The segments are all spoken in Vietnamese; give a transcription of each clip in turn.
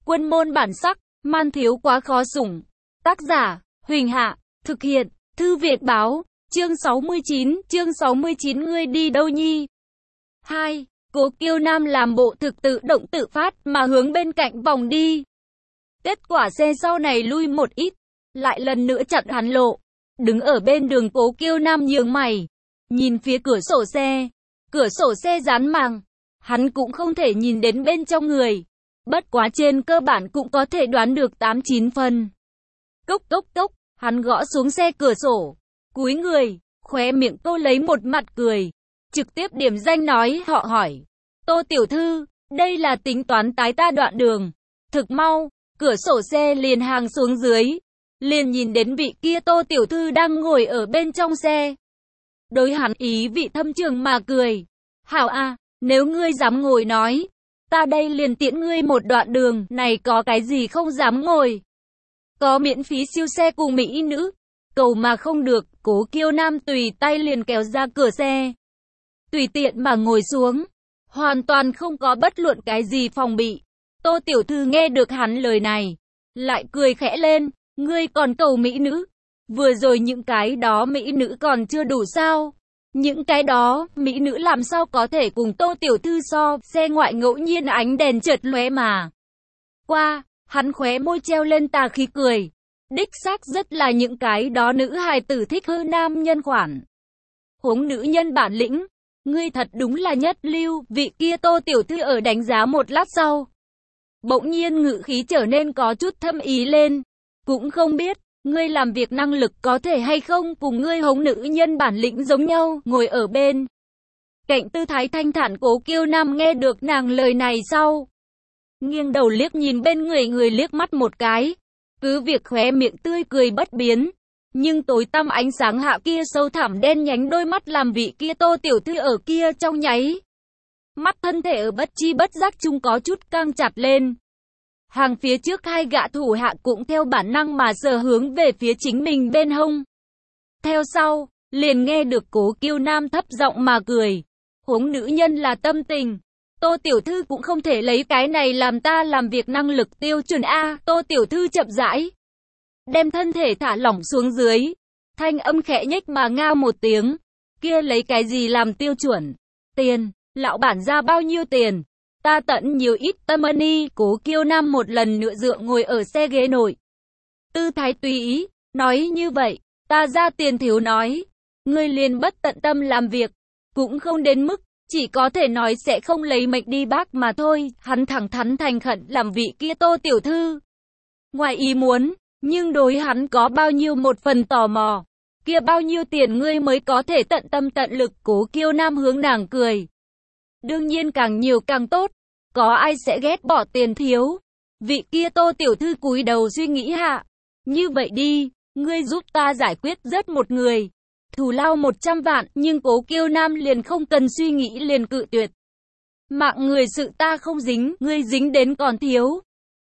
Quân môn bản sắc, man thiếu quá khó sủng. Tác giả, Huỳnh Hạ, thực hiện, Thư Việt Báo, chương 69, ngươi đi đâu nhi? 2. Cố Kiêu Nam làm bộ thực tự động tự phát mà hướng bên cạnh vòng đi. Kết quả xe sau này lui một ít, lại lần nữa chặn hắn lộ. Đứng ở bên đường Cố Kiêu Nam nhướng mày, nhìn phía cửa sổ xe dán màng. Hắn cũng không thể nhìn đến bên trong người. Bất quá trên cơ bản cũng có thể đoán được 8-9 phần. Cốc cốc cốc, hắn gõ xuống xe cửa sổ, cúi người, khóe miệng câu lấy một mặt cười. Trực tiếp điểm danh nói họ hỏi. Tô tiểu thư, đây là tính toán tái ta đoạn đường. Thực mau, cửa sổ xe liền hàng xuống dưới. Liền nhìn đến vị kia Tô tiểu thư đang ngồi ở bên trong xe. Đối hắn ý vị thâm trường mà cười. Hảo a, nếu ngươi dám ngồi nói, ta đây liền tiễn ngươi một đoạn đường, này có cái gì không dám ngồi. Có miễn phí siêu xe cùng mỹ nữ, cầu mà không được. Cố Kiêu Nam tùy tay liền kéo ra cửa xe, tùy tiện mà ngồi xuống, hoàn toàn không có bất luận cái gì phòng bị. Tô tiểu thư nghe được hắn lời này, lại cười khẽ lên, ngươi còn cầu mỹ nữ, vừa rồi những cái đó mỹ nữ còn chưa đủ sao? Những cái đó, mỹ nữ làm sao có thể cùng Tô tiểu thư so? Xe ngoại ngẫu nhiên ánh đèn chợt lóe mà qua, hắn khóe môi treo lên tà khí cười. Đích xác rất là những cái đó nữ hài tử thích hư nam nhân khoản. Huống nữ nhân bản lĩnh, ngươi thật đúng là nhất lưu. Vị kia Tô tiểu thư ở đánh giá một lát sau, bỗng nhiên ngữ khí trở nên có chút thâm ý lên. Cũng không biết, ngươi làm việc năng lực có thể hay không cùng ngươi hống nữ nhân bản lĩnh giống nhau. Ngồi ở bên cạnh tư thái thanh thản Cố Kiêu Nam nghe được nàng lời này sau, nghiêng đầu liếc nhìn bên người liếc mắt một cái. Cứ việc khóe miệng tươi cười bất biến, nhưng tối tăm ánh sáng hạ kia sâu thẳm đen nhánh đôi mắt làm vị kia Tô tiểu thư ở kia trong nháy mắt thân thể ở bất chi bất giác chung có chút căng chặt lên. Hàng phía trước hai gã thủ hạ cũng theo bản năng mà sờ hướng về phía chính mình bên hông. Theo sau, liền nghe được Cố Kiêu Nam thấp giọng mà cười. Huống nữ nhân là tâm tình, Tô tiểu thư cũng không thể lấy cái này làm ta làm việc năng lực tiêu chuẩn a. Tô tiểu thư chậm rãi đem thân thể thả lỏng xuống dưới, thanh âm khẽ nhếch mà ngao một tiếng. Kia lấy cái gì làm tiêu chuẩn? Tiền, lão bản ra bao nhiêu tiền? Ta tận nhiều ít tâm money. Cố Kiêu Nam một lần nữa dựa ngồi ở xe ghế nội, tư thái tùy ý, nói như vậy, ta ra tiền thiếu nói, ngươi liền bất tận tâm làm việc, cũng không đến mức, chỉ có thể nói sẽ không lấy mệnh đi bác mà thôi. Hắn thẳng thắn thành khẩn làm vị kia Tô tiểu thư ngoài ý muốn, nhưng đối hắn có bao nhiêu một phần tò mò. Kia bao nhiêu tiền ngươi mới có thể tận tâm tận lực? Cố Kiêu Nam hướng nàng cười. Đương nhiên càng nhiều càng tốt, có ai sẽ ghét bỏ tiền thiếu? Vị kia Tô tiểu thư cúi đầu suy nghĩ hạ. Như vậy đi, ngươi giúp ta giải quyết rất một người, thù lao 100 vạn, nhưng Cố Kiêu Nam liền không cần suy nghĩ liền cự tuyệt. Mạng người sự ta không dính, ngươi dính đến còn thiếu.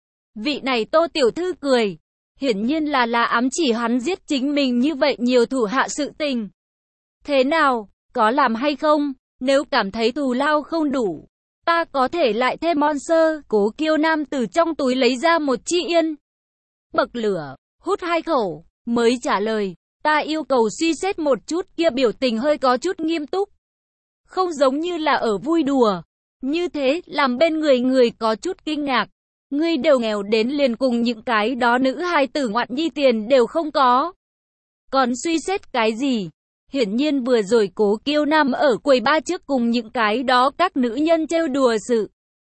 Vị này Tô tiểu thư cười, hiển nhiên là ám chỉ hắn giết chính mình như vậy nhiều thủ hạ sự tình. Thế nào, có làm hay không? Nếu cảm thấy thù lao không đủ, ta có thể lại thêm sponsor. Cố Kiêu Nam từ trong túi lấy ra một chi yên, bậc lửa, hút 2 khẩu, mới trả lời. Ta yêu cầu suy xét một chút. Kia biểu tình hơi có chút nghiêm túc, không giống như là ở vui đùa. Như thế, làm bên người có chút kinh ngạc. Ngươi đều nghèo đến liền cùng những cái đó nữ hài tử ngoạn nhi tiền đều không có, còn suy xét cái gì? Hiển nhiên vừa rồi Cố Kiêu Nam ở quầy ba trước cùng những cái đó các nữ nhân trêu đùa sự,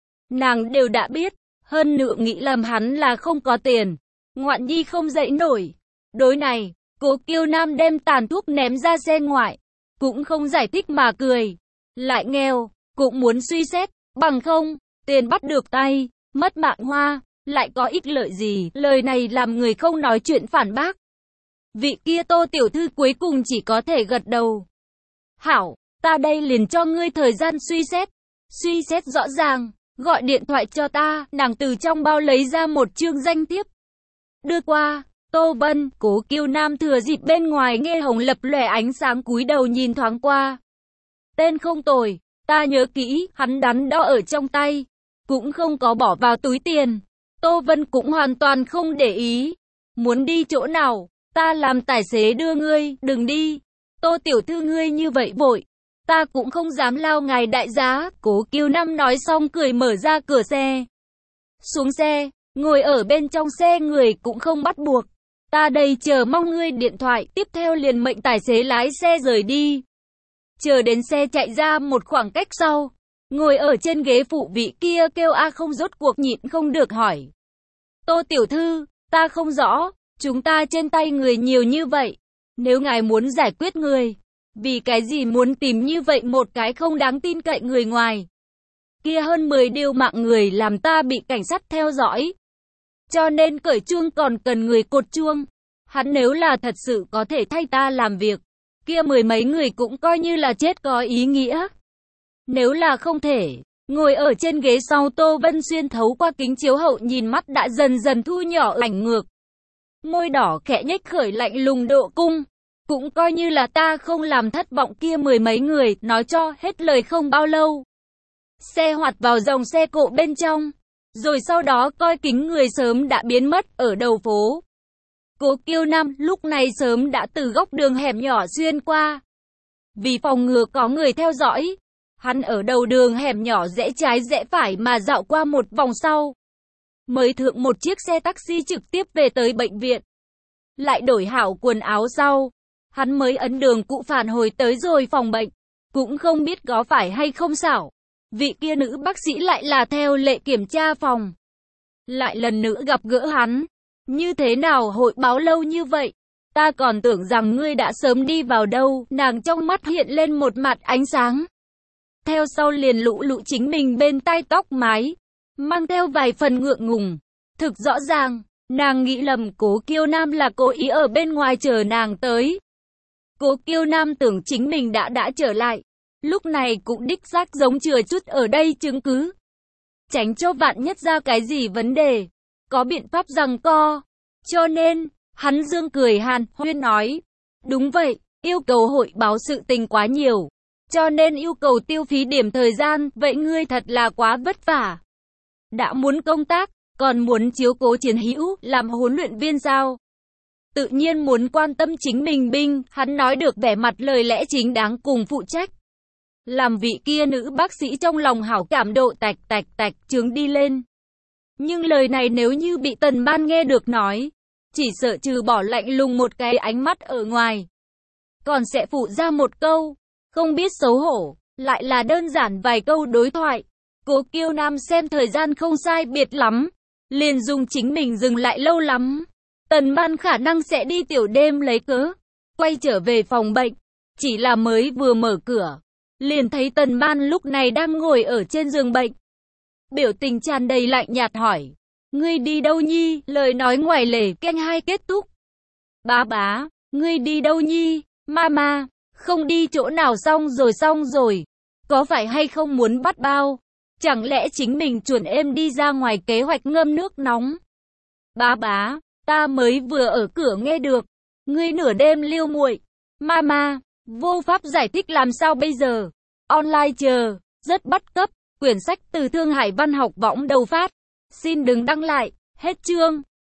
nàng đều đã biết. Hơn nữa nghĩ lầm hắn là không có tiền, ngoạn nhi không dậy nổi. Đối này, Cố Kiêu Nam đem tàn thuốc ném ra xe ngoại, cũng không giải thích mà cười. Lại nghèo, cũng muốn suy xét, bằng không, tiền bắt được tay, mất mạng hoa, lại có ích lợi gì? Lời này làm người không nói chuyện phản bác. Vị kia Tô tiểu thư cuối cùng chỉ có thể gật đầu. Hảo, ta đây liền cho ngươi thời gian suy xét rõ ràng, gọi điện thoại cho ta. Nàng từ trong bao lấy ra một chương danh thiếp, đưa qua. Tô Bân. Cố Kiêu Nam thừa dịp bên ngoài nghe hồng lập lòe ánh sáng cúi đầu nhìn thoáng qua. Tên không tồi, ta nhớ kỹ. Hắn đắn đo ở trong tay, cũng không có bỏ vào túi tiền. Tô Vân cũng hoàn toàn không để ý. Muốn đi chỗ nào, ta làm tài xế đưa ngươi, đừng đi. Tô tiểu thư ngươi như vậy vội, ta cũng không dám lao ngài đại giá. Cố Kiêu Nam nói xong cười mở ra cửa xe. Xuống xe, ngồi ở bên trong xe người cũng không bắt buộc. Ta đây chờ mong ngươi điện thoại, tiếp theo liền mệnh tài xế lái xe rời đi. Chờ đến xe chạy ra một khoảng cách sau, ngồi ở trên ghế phụ vị kia kêu a không rốt cuộc nhịn không được hỏi. Tô tiểu thư, ta không rõ, chúng ta trên tay người nhiều như vậy. Nếu ngài muốn giải quyết người, vì cái gì muốn tìm như vậy một cái không đáng tin cậy người ngoài? Kia hơn 10 điều mạng người làm ta bị cảnh sát theo dõi. Cho nên cởi chuông còn cần người cột chuông. Hắn nếu là thật sự có thể thay ta làm việc, kia 10 mấy người cũng coi như là chết có ý nghĩa. Nếu là không thể, ngồi ở trên ghế sau Tô Vân xuyên thấu qua kính chiếu hậu nhìn mắt đã dần dần thu nhỏ ảnh ngược. Môi đỏ khẽ nhếch khởi lạnh lùng độ cung. Cũng coi như là ta không làm thất vọng kia 10 mấy người, nói cho hết lời không bao lâu. Xe hoạt vào dòng xe cộ bên trong, rồi sau đó coi kính người sớm đã biến mất ở đầu phố. Cố Kiêu Nam lúc này sớm đã từ góc đường hẻm nhỏ xuyên qua. Vì phòng ngừa có người theo dõi, hắn ở đầu đường hẻm nhỏ rẽ trái rẽ phải mà dạo qua một vòng sau. Mới thượng một chiếc xe taxi trực tiếp về tới bệnh viện. Lại đổi hảo quần áo sau, hắn mới ấn đường cũ phản hồi tới rồi phòng bệnh. Cũng không biết có phải hay không xảo, vị kia nữ bác sĩ lại là theo lệ kiểm tra phòng. Lại lần nữa gặp gỡ hắn. Như thế nào hội báo lâu như vậy? Ta còn tưởng rằng ngươi đã sớm đi vào đâu. Nàng trong mắt hiện lên một mặt ánh sáng. Theo sau liền lũ lụ chính mình bên tai tóc mái, mang theo vài phần ngượng ngùng. Thực rõ ràng, nàng nghĩ lầm Cố Kiêu Nam là cố ý ở bên ngoài chờ nàng tới. Cố Kiêu Nam tưởng chính mình đã trở lại. Lúc này cũng đích xác giống chừa chút ở đây chứng cứ. Tránh cho vạn nhất ra cái gì vấn đề, có biện pháp giằng co. Cho nên, hắn dương cười hàn huyên nói. Đúng vậy, yêu cầu hội báo sự tình quá nhiều. Cho nên yêu cầu tiêu phí điểm thời gian, vậy ngươi thật là quá vất vả. Đã muốn công tác, còn muốn chiếu cố chiến hữu, làm huấn luyện viên sao? Tự nhiên muốn quan tâm chính mình binh, hắn nói được vẻ mặt lời lẽ chính đáng cùng phụ trách. Làm vị kia nữ bác sĩ trong lòng hảo cảm độ tạch trướng đi lên. Nhưng lời này nếu như bị Tần Ban nghe được nói, chỉ sợ trừ bỏ lạnh lùng một cái ánh mắt ở ngoài, còn sẽ phụ ra một câu, không biết xấu hổ, lại là đơn giản vài câu đối thoại. Cố Kiêu Nam xem thời gian không sai biệt lắm, liền dùng chính mình dừng lại lâu lắm. Tần Ban khả năng sẽ đi tiểu đêm lấy cớ, quay trở về phòng bệnh, chỉ là mới vừa mở cửa, liền thấy Tần Ban lúc này đang ngồi ở trên giường bệnh. Biểu tình tràn đầy lạnh nhạt hỏi, ngươi đi đâu nhi? Lời nói ngoài lề keng hai kết thúc. Bá, ngươi đi đâu nhi? Mama, không đi chỗ nào xong rồi. Có phải hay không muốn bắt bao? Chẳng lẽ chính mình chuẩn êm đi ra ngoài kế hoạch ngâm nước nóng? Bá, ta mới vừa ở cửa nghe được. Ngươi nửa đêm liêu muội. Mama, vô pháp giải thích làm sao bây giờ? Online chờ, rất bắt cấp. Quyển sách từ Thương Hải Văn học võng đầu phát. Xin đừng đăng lại. Hết chương.